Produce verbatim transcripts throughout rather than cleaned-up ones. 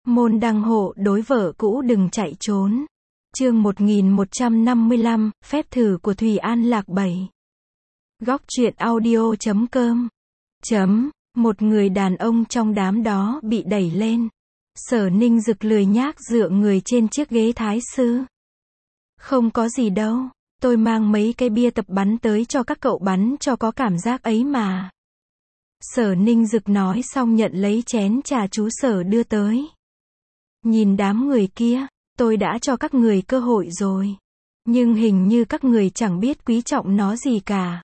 Môn đăng hộ đối vợ cũ đừng chạy trốn. Chương một nghìn một trăm năm mươi lăm, phép thử của Thủy An Lạc bảy. Góc truyện audio chấm com. Chấm, một người đàn ông trong đám đó bị đẩy lên. Sở Ninh Dực lười nhác dựa người trên chiếc ghế thái sư. Không có gì đâu, tôi mang mấy cái bia tập bắn tới cho các cậu bắn cho có cảm giác ấy mà. Sở Ninh Dực nói xong nhận lấy chén trà chú Sở đưa tới. Nhìn đám người kia, tôi đã cho các người cơ hội rồi. Nhưng hình như các người chẳng biết quý trọng nó gì cả.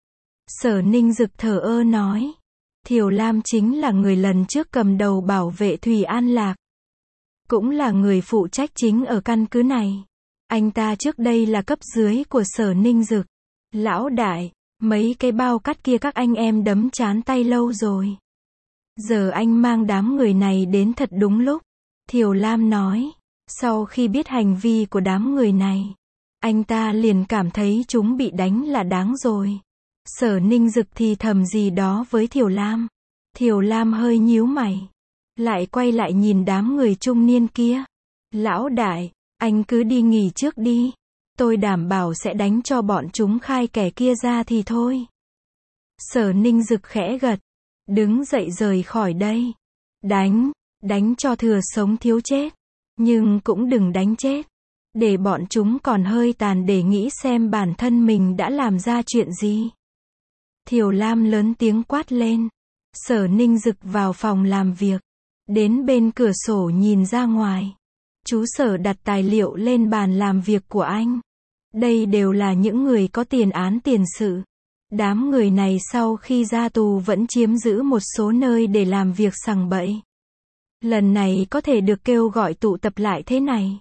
Sở Ninh Dực thờ ơ nói. Thiều Lam chính là người lần trước cầm đầu bảo vệ Thủy An Lạc. Cũng là người phụ trách chính ở căn cứ này. Anh ta trước đây là cấp dưới của Sở Ninh Dực. Lão đại, mấy cái bao cát kia các anh em đấm chán tay lâu rồi. Giờ anh mang đám người này đến thật đúng lúc. Thiều Lam nói. Sau khi biết hành vi của đám người này, anh ta liền cảm thấy chúng bị đánh là đáng rồi. Sở Ninh Dực thì thầm gì đó với Thiều Lam. Thiều Lam hơi nhíu mày. Lại quay lại nhìn đám người trung niên kia. Lão đại, anh cứ đi nghỉ trước đi. Tôi đảm bảo sẽ đánh cho bọn chúng khai kẻ kia ra thì thôi. Sở Ninh Dực khẽ gật. Đứng dậy rời khỏi đây. Đánh, đánh cho thừa sống thiếu chết. Nhưng cũng đừng đánh chết. Để bọn chúng còn hơi tàn để nghĩ xem bản thân mình đã làm ra chuyện gì. Thiều Lam lớn tiếng quát lên. Sở Ninh Dực vào phòng làm việc. Đến bên cửa sổ nhìn ra ngoài. Chú Sở đặt tài liệu lên bàn làm việc của anh. Đây đều là những người có tiền án tiền sự. Đám người này sau khi ra tù vẫn chiếm giữ một số nơi để làm việc sằng bậy. Lần này có thể được kêu gọi tụ tập lại thế này.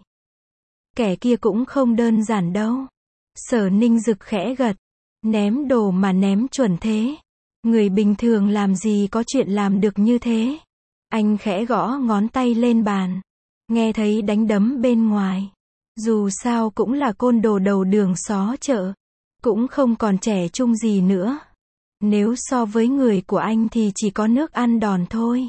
Kẻ kia cũng không đơn giản đâu. Sở Ninh Dực khẽ gật. Ném đồ mà ném chuẩn thế. Người bình thường làm gì có chuyện làm được như thế. Anh khẽ gõ ngón tay lên bàn. Nghe thấy đánh đấm bên ngoài. Dù sao cũng là côn đồ đầu đường xó chợ. Cũng không còn trẻ trung gì nữa. Nếu so với người của anh thì chỉ có nước ăn đòn thôi.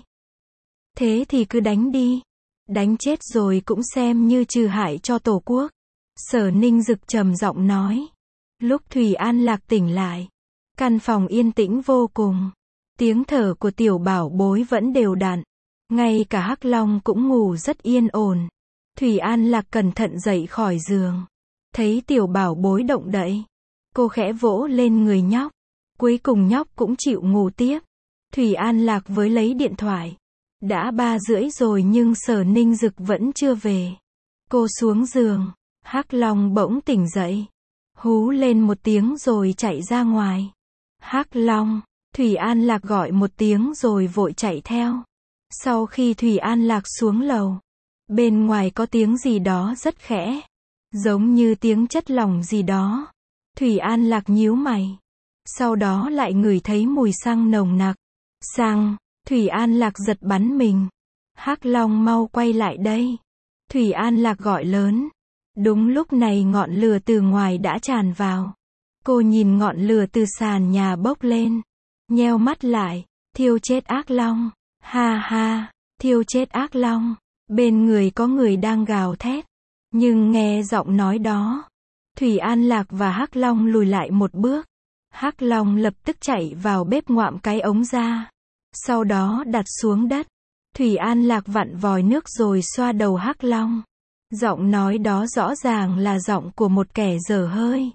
Thế thì cứ đánh đi. Đánh chết rồi cũng xem như trừ hại cho Tổ quốc. Sở Ninh Dực trầm giọng nói. Lúc Thủy An Lạc tỉnh lại, căn phòng yên tĩnh vô cùng. Tiếng thở của tiểu bảo bối vẫn đều đặn. Ngay cả Hắc Long cũng ngủ rất yên ổn. Thủy An Lạc cẩn thận dậy khỏi giường. Thấy tiểu bảo bối động đậy. Cô khẽ vỗ lên người nhóc. Cuối cùng nhóc cũng chịu ngủ tiếp. Thủy An Lạc với lấy điện thoại. Đã ba rưỡi rồi nhưng Sở Ninh Dực vẫn chưa về. Cô xuống giường. Hắc Long bỗng tỉnh dậy. Hú lên một tiếng rồi chạy ra ngoài. Hắc Long, Thủy An Lạc gọi một tiếng rồi vội chạy theo. Sau khi Thủy An Lạc xuống lầu, bên ngoài có tiếng gì đó rất khẽ. Giống như tiếng chất lỏng gì đó. Thủy An Lạc nhíu mày. Sau đó lại ngửi thấy mùi xăng nồng nặc. Xăng, Thủy An Lạc giật bắn mình. Hắc Long mau quay lại đây. Thủy An Lạc gọi lớn. Đúng lúc này ngọn lửa từ ngoài đã tràn vào. Cô nhìn ngọn lửa từ sàn nhà bốc lên. Nheo mắt lại. Thiêu chết ác long. Ha ha, thiêu chết ác long. Bên người có người đang gào thét. Nhưng nghe giọng nói đó, Thủy An Lạc và Hắc Long lùi lại một bước. Hắc Long lập tức chạy vào bếp ngoạm cái ống ra. Sau đó đặt xuống đất. Thủy An Lạc vặn vòi nước rồi xoa đầu Hắc Long. Giọng nói đó rõ ràng là giọng của một kẻ dở hơi.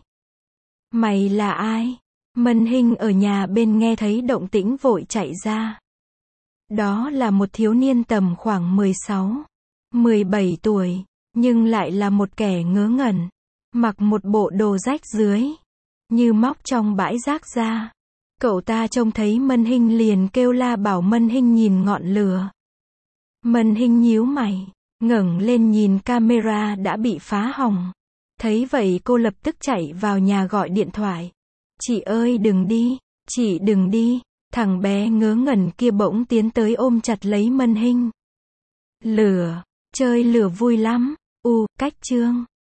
Mày là ai? Mân Hinh ở nhà bên nghe thấy động tĩnh vội chạy ra. Đó là một thiếu niên tầm khoảng mười sáu, mười bảy tuổi, nhưng lại là một kẻ ngớ ngẩn. Mặc một bộ đồ rách dưới, như móc trong bãi rác ra. Cậu ta trông thấy Mân Hinh liền kêu la bảo Mân Hinh nhìn ngọn lửa. Mân Hinh nhíu mày. Ngẩng lên nhìn camera đã bị phá hỏng. Thấy vậy cô lập tức chạy vào nhà gọi điện thoại. Chị ơi đừng đi, chị đừng đi. Thằng bé ngớ ngẩn kia bỗng tiến tới ôm chặt lấy Mân Hinh. Lửa, chơi lửa vui lắm. U, cách chương.